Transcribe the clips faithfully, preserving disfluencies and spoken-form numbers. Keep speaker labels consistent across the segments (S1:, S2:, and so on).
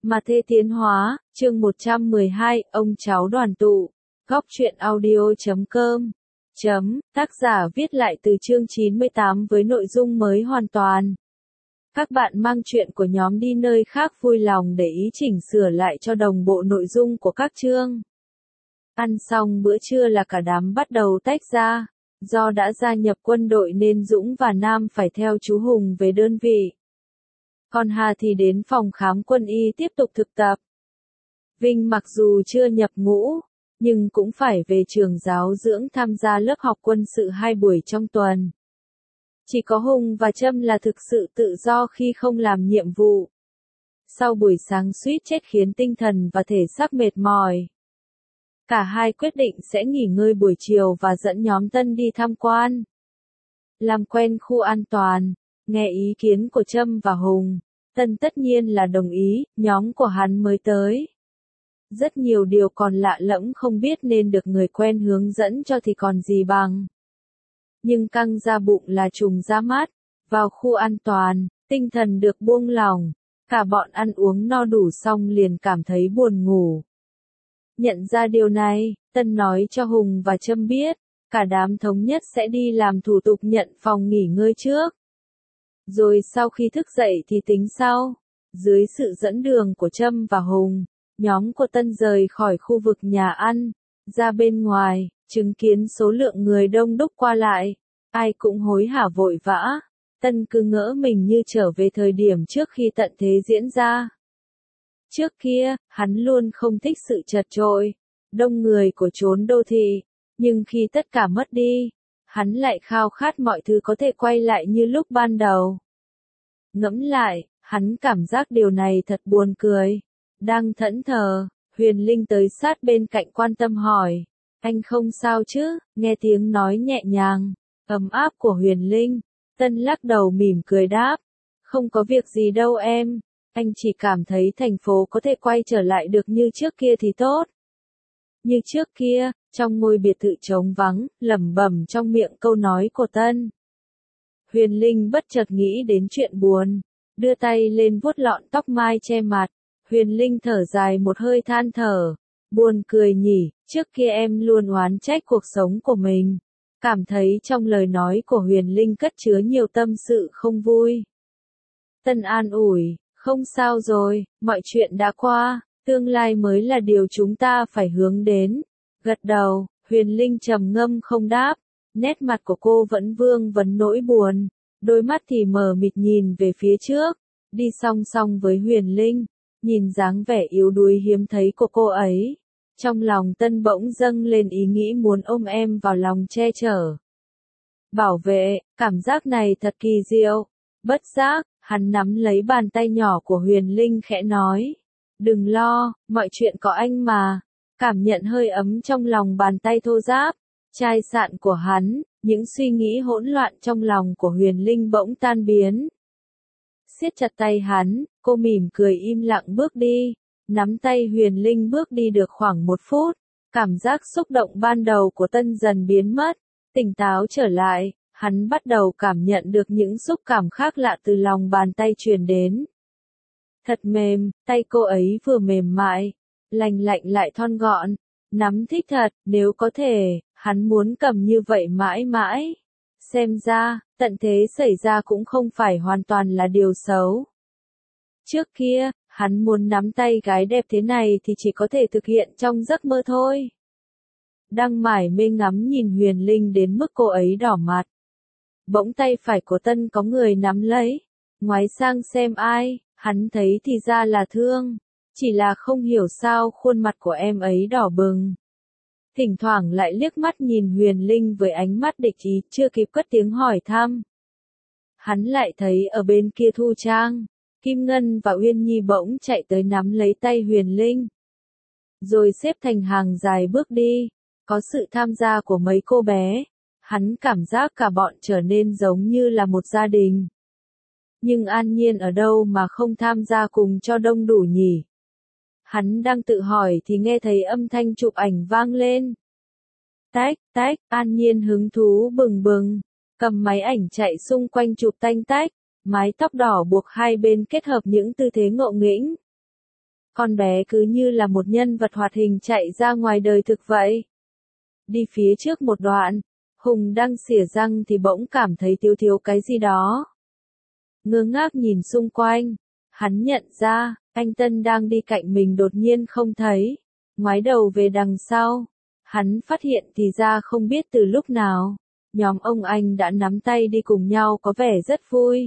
S1: Mà Thê Tiến Hóa, chương một trăm mười hai, ông cháu đoàn tụ. Góc truyện audio chấm com. Chấm, tác giả viết lại từ chương chín mươi tám với nội dung mới hoàn toàn. Các bạn mang chuyện của nhóm đi nơi khác vui lòng để ý chỉnh sửa lại cho đồng bộ nội dung của các chương. Ăn xong bữa trưa là cả đám bắt đầu tách ra. Do đã gia nhập quân đội nên Dũng và Nam phải theo chú Hùng về đơn vị. Còn Hà thì đến phòng khám quân y tiếp tục thực tập. Vinh mặc dù chưa nhập ngũ, nhưng cũng phải về trường giáo dưỡng tham gia lớp học quân sự hai buổi trong tuần. Chỉ có Hùng và Trâm là thực sự tự do khi không làm nhiệm vụ. Sau buổi sáng suýt chết khiến tinh thần và thể xác mệt mỏi, cả hai quyết định sẽ nghỉ ngơi buổi chiều và dẫn nhóm Tân đi tham quan. Làm quen khu an toàn, nghe ý kiến của Trâm và Hùng, Tân tất nhiên là đồng ý, nhóm của hắn mới tới. Rất nhiều điều còn lạ lẫm không biết nên được người quen hướng dẫn cho thì còn gì bằng. Nhưng căng ra bụng là trùng ra mắt, vào khu an toàn, tinh thần được buông lỏng, cả bọn ăn uống no đủ xong liền cảm thấy buồn ngủ. Nhận ra điều này, Tân nói cho Hùng và Trâm biết, cả đám thống nhất sẽ đi làm thủ tục nhận phòng nghỉ ngơi trước. Rồi sau khi thức dậy thì tính sau. Dưới sự dẫn đường của Trâm và Hùng, nhóm của Tân rời khỏi khu vực nhà ăn, ra bên ngoài, chứng kiến số lượng người đông đúc qua lại. Ai cũng hối hả vội vã. Tân cứ ngỡ mình như trở về thời điểm trước khi tận thế diễn ra. Trước kia, hắn luôn không thích sự chật chội, đông người của chốn đô thị, nhưng khi tất cả mất đi, hắn lại khao khát mọi thứ có thể quay lại như lúc ban đầu. Ngẫm lại, hắn cảm giác điều này thật buồn cười. Đang thẫn thờ, Huyền Linh tới sát bên cạnh quan tâm hỏi, anh không sao chứ? Nghe tiếng nói nhẹ nhàng, ấm áp của Huyền Linh, Tân lắc đầu mỉm cười đáp, không có việc gì đâu em. Anh chỉ cảm thấy thành phố có thể quay trở lại được như trước kia thì tốt. Như trước kia, trong ngôi biệt thự trống vắng, lẩm bẩm trong miệng câu nói của Tân. Huyền Linh bất chợt nghĩ đến chuyện buồn, đưa tay lên vuốt lọn tóc mai che mặt. Huyền Linh thở dài một hơi than thở, buồn cười nhỉ, trước kia em luôn oán trách cuộc sống của mình. Cảm thấy trong lời nói của Huyền Linh cất chứa nhiều tâm sự không vui. Tân an ủi, không sao rồi, mọi chuyện đã qua, tương lai mới là điều chúng ta phải hướng đến. Gật đầu, Huyền Linh trầm ngâm không đáp, nét mặt của cô vẫn vương vấn nỗi buồn, đôi mắt thì mờ mịt nhìn về phía trước, đi song song với Huyền Linh, nhìn dáng vẻ yếu đuối hiếm thấy của cô ấy. Trong lòng Tân bỗng dâng lên ý nghĩ muốn ôm em vào lòng che chở, bảo vệ, cảm giác này thật kỳ diệu. Bất giác, hắn nắm lấy bàn tay nhỏ của Huyền Linh khẽ nói, đừng lo, mọi chuyện có anh mà. Cảm nhận hơi ấm trong lòng bàn tay thô ráp, chai sạn của hắn, những suy nghĩ hỗn loạn trong lòng của Huyền Linh bỗng tan biến. Siết chặt tay hắn, cô mỉm cười im lặng bước đi, nắm tay Huyền Linh bước đi được khoảng một phút, cảm giác xúc động ban đầu của Tân dần biến mất, tỉnh táo trở lại. Hắn bắt đầu cảm nhận được những xúc cảm khác lạ từ lòng bàn tay truyền đến. Thật mềm, tay cô ấy vừa mềm mại, lành lạnh lại thon gọn, nắm thích thật, nếu có thể, hắn muốn cầm như vậy mãi mãi. Xem ra, tận thế xảy ra cũng không phải hoàn toàn là điều xấu. Trước kia, hắn muốn nắm tay gái đẹp thế này thì chỉ có thể thực hiện trong giấc mơ thôi. Đang mải mê ngắm nhìn Huyền Linh đến mức cô ấy đỏ mặt. Bỗng tay phải của Tân có người nắm lấy, ngoái sang xem ai, hắn thấy thì ra là Thương, chỉ là không hiểu sao khuôn mặt của em ấy đỏ bừng. Thỉnh thoảng lại liếc mắt nhìn Huyền Linh với ánh mắt địch ý, chưa kịp cất tiếng hỏi thăm. Hắn lại thấy ở bên kia Thu Trang, Kim Ngân và Uyên Nhi bỗng chạy tới nắm lấy tay Huyền Linh. Rồi xếp thành hàng dài bước đi, có sự tham gia của mấy cô bé. Hắn cảm giác cả bọn trở nên giống như là một gia đình. Nhưng An Nhiên ở đâu mà không tham gia cùng cho đông đủ nhỉ? Hắn đang tự hỏi thì nghe thấy âm thanh chụp ảnh vang lên. Tách, tách, An Nhiên hứng thú bừng bừng, cầm máy ảnh chạy xung quanh chụp tanh tách, mái tóc đỏ buộc hai bên kết hợp những tư thế ngộ nghĩnh. Con bé cứ như là một nhân vật hoạt hình chạy ra ngoài đời thực vậy. Đi phía trước một đoạn, Hùng đang xỉa răng thì bỗng cảm thấy thiếu thiếu cái gì đó. Ngơ ngác nhìn xung quanh, hắn nhận ra, anh Tân đang đi cạnh mình đột nhiên không thấy, ngoái đầu về đằng sau. Hắn phát hiện thì ra không biết từ lúc nào, nhóm ông anh đã nắm tay đi cùng nhau có vẻ rất vui.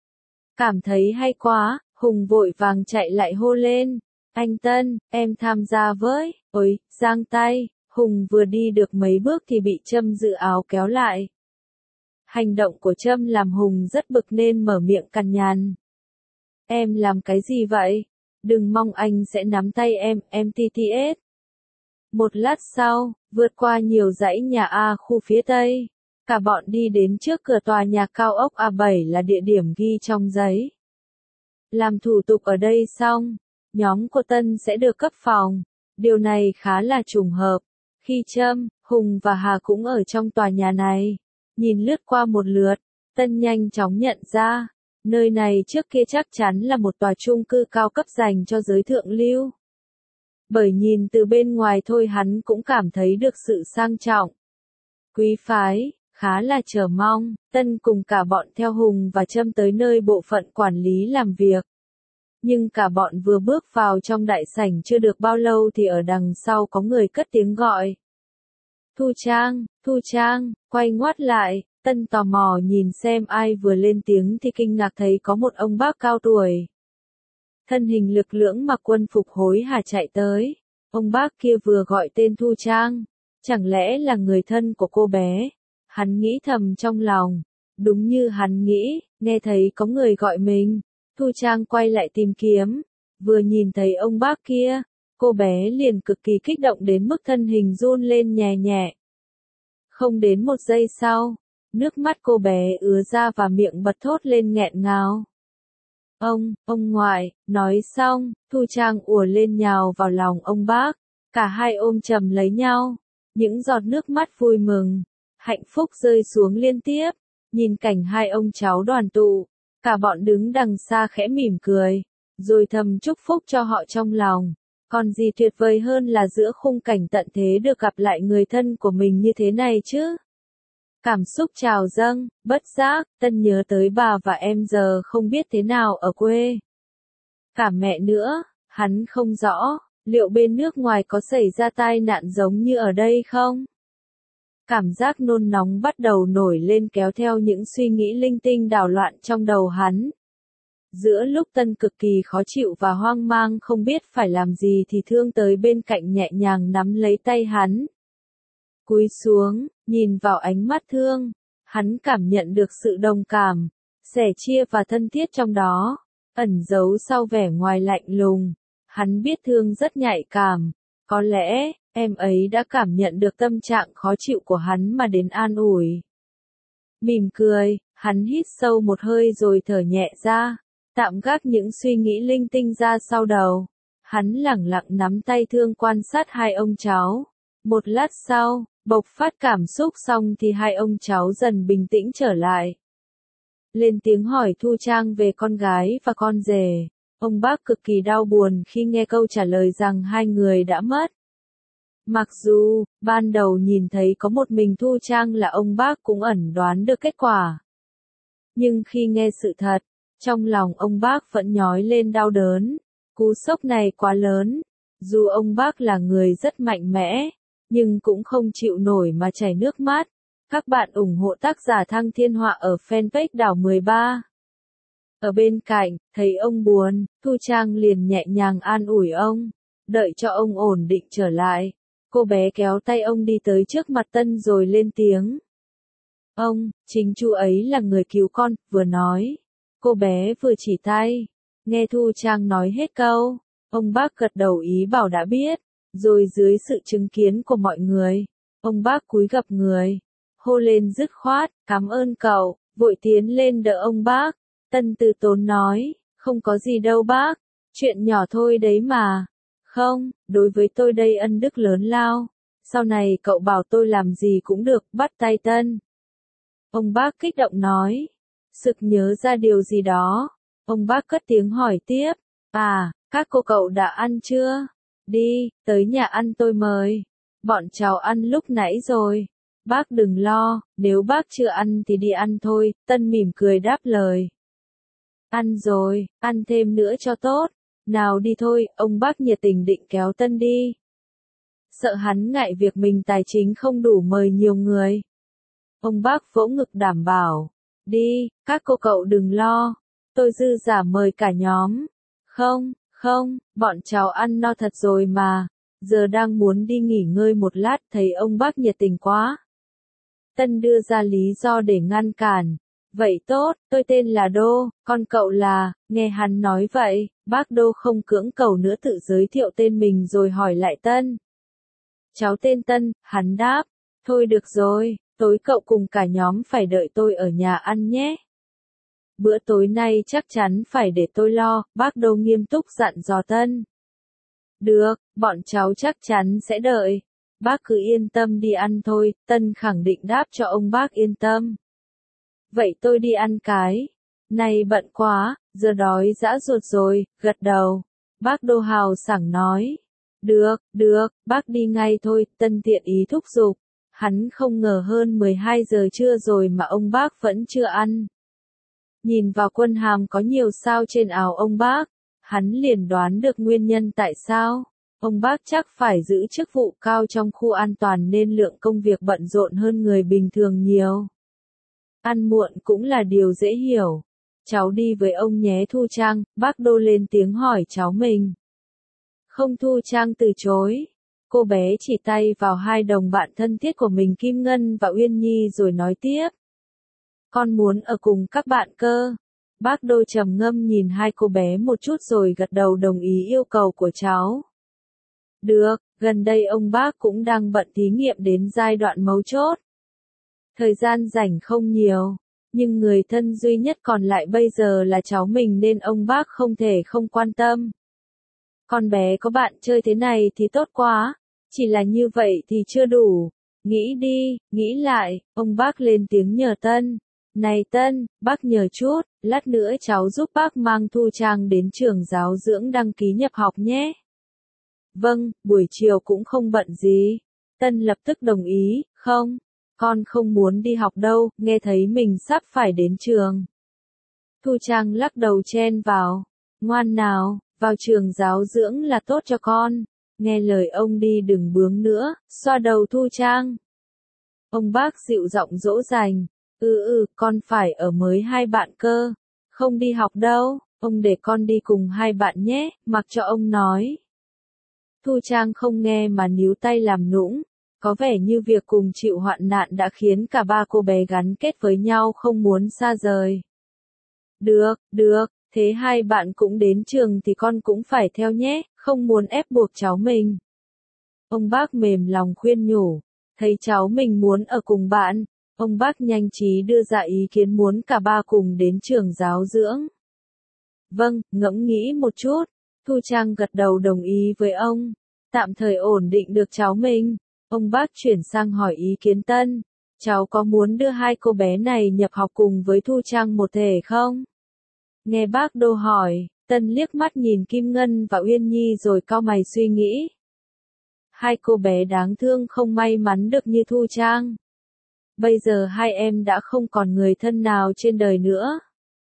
S1: Cảm thấy hay quá, Hùng vội vàng chạy lại hô lên, anh Tân, em tham gia với, ôi, giang tay. Hùng vừa đi được mấy bước thì bị Trâm giữ áo kéo lại. Hành động của Trâm làm Hùng rất bực nên mở miệng cằn nhằn. Em làm cái gì vậy? Đừng mong anh sẽ nắm tay em, em tê tê ét. Một lát sau, vượt qua nhiều dãy nhà A khu phía Tây, cả bọn đi đến trước cửa tòa nhà cao ốc A bảy là địa điểm ghi trong giấy. Làm thủ tục ở đây xong, nhóm của Tân sẽ được cấp phòng. Điều này khá là trùng hợp. Khi Trâm, Hùng và Hà cũng ở trong tòa nhà này, nhìn lướt qua một lượt, Tân nhanh chóng nhận ra, nơi này trước kia chắc chắn là một tòa chung cư cao cấp dành cho giới thượng lưu. Bởi nhìn từ bên ngoài thôi hắn cũng cảm thấy được sự sang trọng, quý phái, khá là chờ mong. Tân cùng cả bọn theo Hùng và Trâm tới nơi bộ phận quản lý làm việc. Nhưng cả bọn vừa bước vào trong đại sảnh chưa được bao lâu thì ở đằng sau có người cất tiếng gọi. Thu Trang, Thu Trang, quay ngoắt lại, Tân tò mò nhìn xem ai vừa lên tiếng thì kinh ngạc thấy có một ông bác cao tuổi. Thân hình lực lưỡng mặc quân phục hối hả chạy tới, ông bác kia vừa gọi tên Thu Trang, chẳng lẽ là người thân của cô bé, hắn nghĩ thầm trong lòng, đúng như hắn nghĩ, nghe thấy có người gọi mình. Thu Trang quay lại tìm kiếm, vừa nhìn thấy ông bác kia, cô bé liền cực kỳ kích động đến mức thân hình run lên nhẹ nhẹ. Không đến một giây sau, nước mắt cô bé ứa ra và miệng bật thốt lên nghẹn ngào. Ông, ông ngoại, nói xong, Thu Trang ùa lên nhào vào lòng ông bác, cả hai ôm chầm lấy nhau, những giọt nước mắt vui mừng, hạnh phúc rơi xuống liên tiếp, nhìn cảnh hai ông cháu đoàn tụ. Cả bọn đứng đằng xa khẽ mỉm cười, rồi thầm chúc phúc cho họ trong lòng. Còn gì tuyệt vời hơn là giữa khung cảnh tận thế được gặp lại người thân của mình như thế này chứ? Cảm xúc trào dâng, bất giác, Tân nhớ tới bà và em giờ không biết thế nào ở quê. Cả mẹ nữa, hắn không rõ, liệu bên nước ngoài có xảy ra tai nạn giống như ở đây không? Cảm giác nôn nóng bắt đầu nổi lên kéo theo những suy nghĩ linh tinh đảo loạn trong đầu hắn. Giữa lúc Tân cực kỳ khó chịu và hoang mang không biết phải làm gì thì Thương tới bên cạnh nhẹ nhàng nắm lấy tay hắn. Cúi xuống, nhìn vào ánh mắt Thương, hắn cảm nhận được sự đồng cảm, sẻ chia và thân thiết trong đó, ẩn giấu sau vẻ ngoài lạnh lùng. Hắn biết Thương rất nhạy cảm, có lẽ em ấy đã cảm nhận được tâm trạng khó chịu của hắn mà đến an ủi. Mỉm cười, hắn hít sâu một hơi rồi thở nhẹ ra, tạm gác những suy nghĩ linh tinh ra sau đầu. Hắn lẳng lặng nắm tay Thương quan sát hai ông cháu. Một lát sau, bộc phát cảm xúc xong thì hai ông cháu dần bình tĩnh trở lại. Lên tiếng hỏi Thu Trang về con gái và con rể. Ông bác cực kỳ đau buồn khi nghe câu trả lời rằng hai người đã mất. Mặc dù, ban đầu nhìn thấy có một mình Thu Trang là ông bác cũng ẩn đoán được kết quả. Nhưng khi nghe sự thật, trong lòng ông bác vẫn nhói lên đau đớn. Cú sốc này quá lớn. Dù ông bác là người rất mạnh mẽ, nhưng cũng không chịu nổi mà chảy nước mắt. Các bạn ủng hộ tác giả Thăng Thiên Họa ở fanpage Đảo mười ba. Ở bên cạnh, thấy ông buồn, Thu Trang liền nhẹ nhàng an ủi ông, đợi cho ông ổn định trở lại. Cô bé kéo tay ông đi tới trước mặt Tân rồi lên tiếng. Ông, chính chú ấy là người cứu con, vừa nói. Cô bé vừa chỉ tay. Nghe Thu Trang nói hết câu, ông bác gật đầu ý bảo đã biết. Rồi dưới sự chứng kiến của mọi người, ông bác cúi gập người, hô lên dứt khoát, cảm ơn cậu, vội tiến lên đỡ ông bác. Tân từ tốn nói, không có gì đâu bác, chuyện nhỏ thôi đấy mà. Không, đối với tôi đây ân đức lớn lao, sau này cậu bảo tôi làm gì cũng được, bắt tay Tân. Ông bác kích động nói, sực nhớ ra điều gì đó, ông bác cất tiếng hỏi tiếp, à, Các cô cậu đã ăn chưa? Đi, tới nhà ăn tôi mời. Bọn cháu ăn lúc nãy rồi. Bác đừng lo, nếu bác chưa ăn thì đi ăn thôi, Tân mỉm cười đáp lời. Ăn rồi, ăn thêm nữa cho tốt. Nào đi thôi, ông bác nhiệt tình định kéo Tân đi. Sợ hắn ngại việc mình tài chính không đủ mời nhiều người. Ông bác vỗ ngực đảm bảo. Đi, các cô cậu đừng lo. Tôi dư giả mời cả nhóm. Không, không, bọn cháu ăn no thật rồi mà. Giờ đang muốn đi nghỉ ngơi một lát thấy ông bác nhiệt tình quá. Tân đưa ra lý do để ngăn cản. Vậy tốt, tôi tên là Đô, còn cậu là, nghe hắn nói vậy, bác Đô không cưỡng cầu nữa tự giới thiệu tên mình rồi hỏi lại Tân. Cháu tên Tân, hắn đáp, thôi được rồi, tối cậu cùng cả nhóm phải đợi tôi ở nhà ăn nhé. Bữa tối nay chắc chắn phải để tôi lo, bác Đô nghiêm túc dặn dò Tân. Được, bọn cháu chắc chắn sẽ đợi. Bác cứ yên tâm đi ăn thôi, Tân khẳng định đáp cho ông bác yên tâm. Vậy tôi đi ăn cái. Này bận quá, giờ đói dã ruột rồi, gật đầu. Bác Đô hào sảng nói. Được, được, bác đi ngay thôi, Tân tiện ý thúc giục. Hắn không ngờ hơn mười hai giờ trưa rồi mà ông bác vẫn chưa ăn. Nhìn vào quân hàm có nhiều sao trên áo ông bác, hắn liền đoán được nguyên nhân tại sao. Ông bác chắc phải giữ chức vụ cao trong khu an toàn nên lượng công việc bận rộn hơn người bình thường nhiều. Ăn muộn cũng là điều dễ hiểu. Cháu đi với ông nhé Thu Trang, bác Đô lên tiếng hỏi cháu mình. Không, Thu Trang từ chối. Cô bé chỉ tay vào hai đồng bạn thân thiết của mình Kim Ngân và Uyên Nhi rồi nói tiếp. Con muốn ở cùng các bạn cơ. Bác Đô trầm ngâm nhìn hai cô bé một chút rồi gật đầu đồng ý yêu cầu của cháu. Được, gần đây ông bác cũng đang bận thí nghiệm đến giai đoạn mấu chốt. Thời gian rảnh không nhiều, nhưng người thân duy nhất còn lại bây giờ là cháu mình nên ông bác không thể không quan tâm. Con bé có bạn chơi thế này thì tốt quá, chỉ là như vậy thì chưa đủ. Nghĩ đi, nghĩ lại, ông bác lên tiếng nhờ Tân. Này Tân, bác nhờ chút, lát nữa cháu giúp bác mang Thu Trang đến trường giáo dưỡng đăng ký nhập học nhé. Vâng, buổi chiều cũng không bận gì. Tân lập tức đồng ý, không, con không muốn đi học đâu, nghe thấy mình sắp phải đến trường. Thu Trang lắc đầu chen vào, ngoan nào, vào trường giáo dưỡng là tốt cho con. Nghe lời ông đi đừng bướng nữa, xoa đầu Thu Trang. Ông bác dịu giọng dỗ dành, ừ ừ, con phải ở mới hai bạn cơ, không đi học đâu, ông để con đi cùng hai bạn nhé, mặc cho ông nói. Thu Trang không nghe mà níu tay làm nũng, có vẻ như việc cùng chịu hoạn nạn đã khiến cả ba cô bé gắn kết với nhau không muốn xa rời. Được, được, thế hai bạn cũng đến trường thì con cũng phải theo nhé, không muốn ép buộc cháu mình. Ông bác mềm lòng khuyên nhủ, thấy cháu mình muốn ở cùng bạn, ông bác nhanh trí đưa ra ý kiến muốn cả ba cùng đến trường giáo dưỡng. Vâng, ngẫm nghĩ một chút, Thu Trang gật đầu đồng ý với ông, tạm thời ổn định được cháu mình. Ông bác chuyển sang hỏi ý kiến Tân, cháu có muốn đưa hai cô bé này nhập học cùng với Thu Trang một thể không? Nghe bác Đô hỏi, Tân liếc mắt nhìn Kim Ngân và Uyên Nhi rồi cau mày suy nghĩ. Hai cô bé đáng thương không may mắn được như Thu Trang. Bây giờ hai em đã không còn người thân nào trên đời nữa.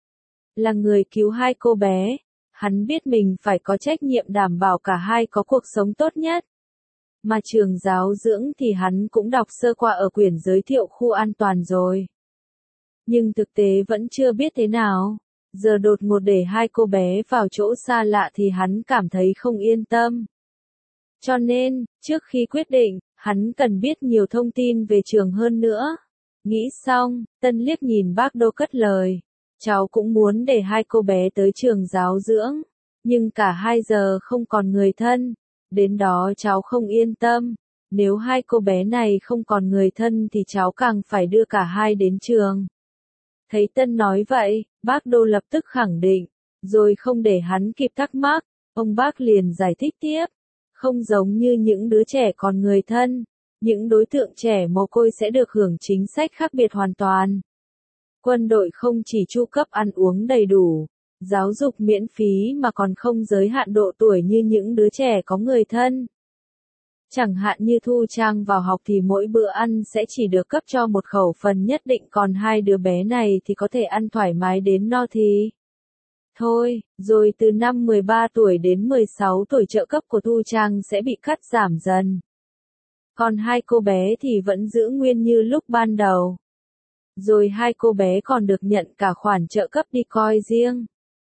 S1: Là người cứu hai cô bé, hắn biết mình phải có trách nhiệm đảm bảo cả hai có cuộc sống tốt nhất. Mà trường giáo dưỡng thì hắn cũng đọc sơ qua ở quyển giới thiệu khu an toàn rồi. Nhưng thực tế vẫn chưa biết thế nào. Giờ đột ngột để hai cô bé vào chỗ xa lạ thì hắn cảm thấy không yên tâm. Cho nên, trước khi quyết định, hắn cần biết nhiều thông tin về trường hơn nữa. Nghĩ xong, Tân liếc nhìn bác Đô cất lời. Cháu cũng muốn để hai cô bé tới trường giáo dưỡng. Nhưng cả hai giờ không còn người thân. Đến đó cháu không yên tâm. Nếu hai cô bé này không còn người thân thì cháu càng phải đưa cả hai đến trường. Thấy Tân nói vậy, bác Đô lập tức khẳng định. Rồi không để hắn kịp thắc mắc, ông bác liền giải thích tiếp. Không giống như những đứa trẻ còn người thân, những đối tượng trẻ mồ côi sẽ được hưởng chính sách khác biệt hoàn toàn. Quân đội không chỉ chu cấp ăn uống đầy đủ, giáo dục miễn phí mà còn không giới hạn độ tuổi như những đứa trẻ có người thân. Chẳng hạn như Thu Trang vào học thì mỗi bữa ăn sẽ chỉ được cấp cho một khẩu phần nhất định, còn hai đứa bé này thì có thể ăn thoải mái đến no thì thôi, rồi từ năm mười ba tuổi đến mười sáu tuổi trợ cấp của Thu Trang sẽ bị cắt giảm dần. Còn hai cô bé thì vẫn giữ nguyên như lúc ban đầu. Rồi hai cô bé còn được nhận cả khoản trợ cấp đi coi riêng.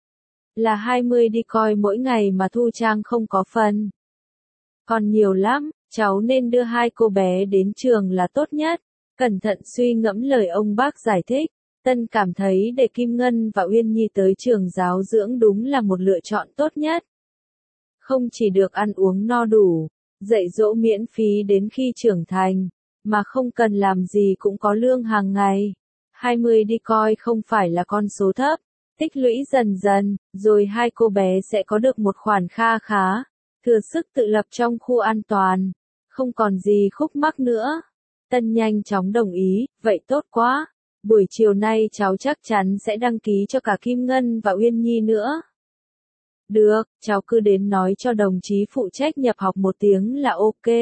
S1: Là hai mươi đi coi mỗi ngày mà Thu Trang không có phần. Còn nhiều lắm, cháu nên đưa hai cô bé đến trường là tốt nhất. Cẩn thận suy ngẫm lời ông bác giải thích. Tân cảm thấy để Kim Ngân và Uyên Nhi tới trường giáo dưỡng đúng là một lựa chọn tốt nhất. Không chỉ được ăn uống no đủ, dạy dỗ miễn phí đến khi trưởng thành, mà không cần làm gì cũng có lương hàng ngày. hai mươi đi coi không phải là con số thấp, tích lũy dần dần, rồi hai cô bé sẽ có được một khoản kha khá, thừa sức tự lập trong khu an toàn, không còn gì khúc mắc nữa. Tân nhanh chóng đồng ý, vậy tốt quá. Buổi chiều nay cháu chắc chắn sẽ đăng ký cho cả Kim Ngân và Uyên Nhi nữa. Được, cháu cứ đến nói cho đồng chí phụ trách nhập học một tiếng là ok.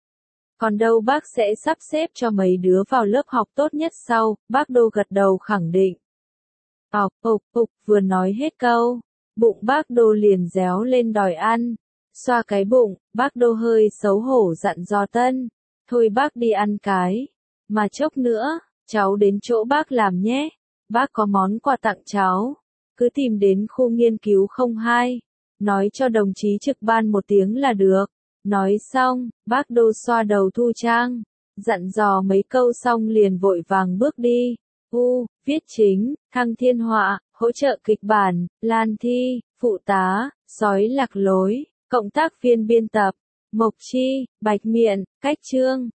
S1: Còn đâu bác sẽ sắp xếp cho mấy đứa vào lớp học tốt nhất sau, bác Đô gật đầu khẳng định. Ọc, ộc, ộc, vừa nói hết câu, bụng bác Đô liền réo lên đòi ăn. Xoa cái bụng, bác Đô hơi xấu hổ dặn dò Tân. Thôi bác đi ăn cái. Mà chốc nữa, cháu đến chỗ bác làm nhé. Bác có món quà tặng cháu. Cứ tìm đến khu nghiên cứu không hai. Nói cho đồng chí trực ban một tiếng là được. Nói xong, bác Đô xoa đầu Thu Trang. Dặn dò mấy câu xong liền vội vàng bước đi. U, viết chính, Thăng Thiên Họa, hỗ trợ kịch bản, Lan Thi, phụ tá, sói lạc lối, cộng tác viên biên tập, Mộc Chi, Bạch Miện, cách chương.